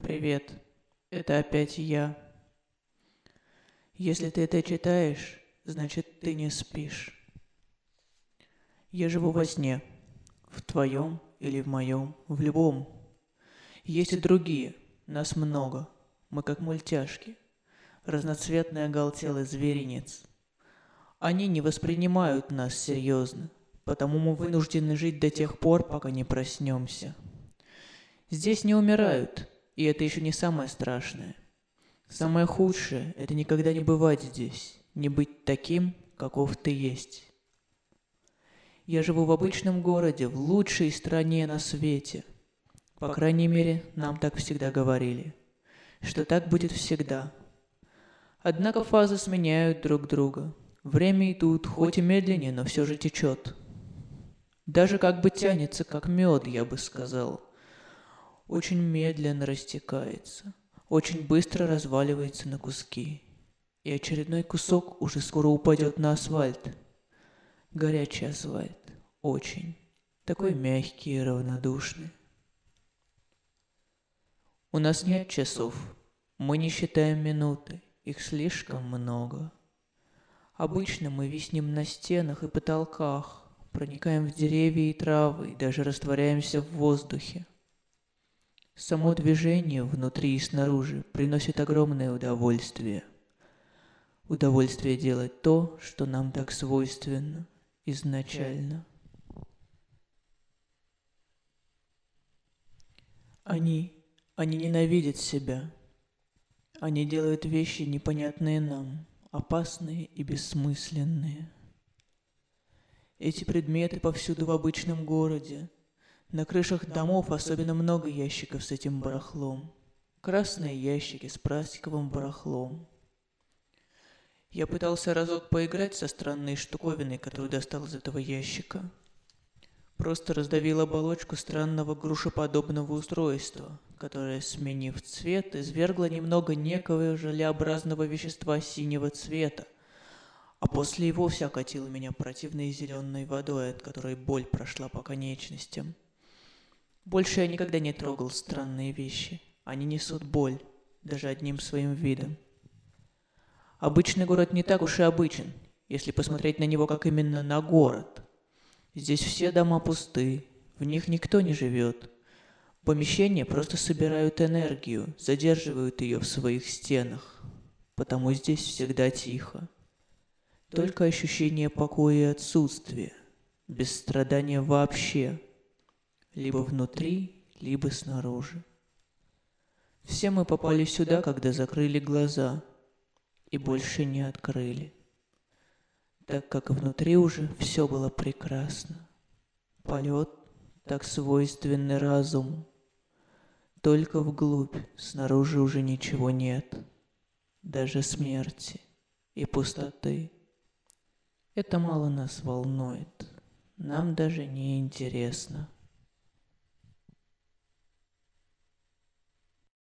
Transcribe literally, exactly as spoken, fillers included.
Привет, это опять я. Если ты это читаешь, значит ты не спишь. Я живу во сне, в твоем или в моем, в любом. Есть и другие, нас много, мы как мультяшки, разноцветный оголтелый зверинец. Они не воспринимают нас серьезно, потому мы вынуждены жить до тех пор, пока не проснемся. Здесь не умирают, и это еще не самое страшное. Самое худшее — это никогда не бывать здесь, не быть таким, каков ты есть. Я живу в обычном городе, в лучшей стране на свете. По крайней мере, нам так всегда говорили, что так будет всегда. Однако фазы сменяют друг друга. Время идут, хоть и медленнее, но все же течет. Даже как бы тянется, как мед, я бы сказал. Очень медленно растекается, очень быстро разваливается на куски. И очередной кусок уже скоро упадет на асфальт. Горячий асфальт. Очень. Такой мягкий и равнодушный. У нас нет часов. Мы не считаем минуты. Их слишком много. Обычно мы виснем на стенах и потолках, проникаем в деревья и травы и даже растворяемся в воздухе. Само движение внутри и снаружи приносит огромное удовольствие. Удовольствие делать то, что нам так свойственно изначально. Они, они ненавидят себя. Они делают вещи, непонятные нам, опасные и бессмысленные. Эти предметы повсюду в обычном городе. На крышах домов особенно много ящиков с этим барахлом. Красные ящики с пластиковым барахлом. Я пытался разок поиграть со странной штуковиной, которую достал из этого ящика. Просто раздавил оболочку странного грушеподобного устройства, которое, сменив цвет, извергло немного некого желеобразного вещества синего цвета, а после и вовсе окатило меня противной зеленой водой, от которой боль прошла по конечностям. Больше я никогда не трогал странные вещи. Они несут боль, даже одним своим видом. Обычный город не так уж и обычен, если посмотреть на него как именно на город. Здесь все дома пусты, в них никто не живет. Помещения просто собирают энергию, задерживают ее в своих стенах, потому здесь всегда тихо. Только ощущение покоя и отсутствия, без страдания вообще, либо внутри, либо снаружи. Все мы попали сюда, когда закрыли глаза, и больше не открыли, так как внутри уже все было прекрасно. Полет, так свойственный разуму. Только вглубь, снаружи уже ничего нет, даже смерти и пустоты. Это мало нас волнует, нам даже не интересно.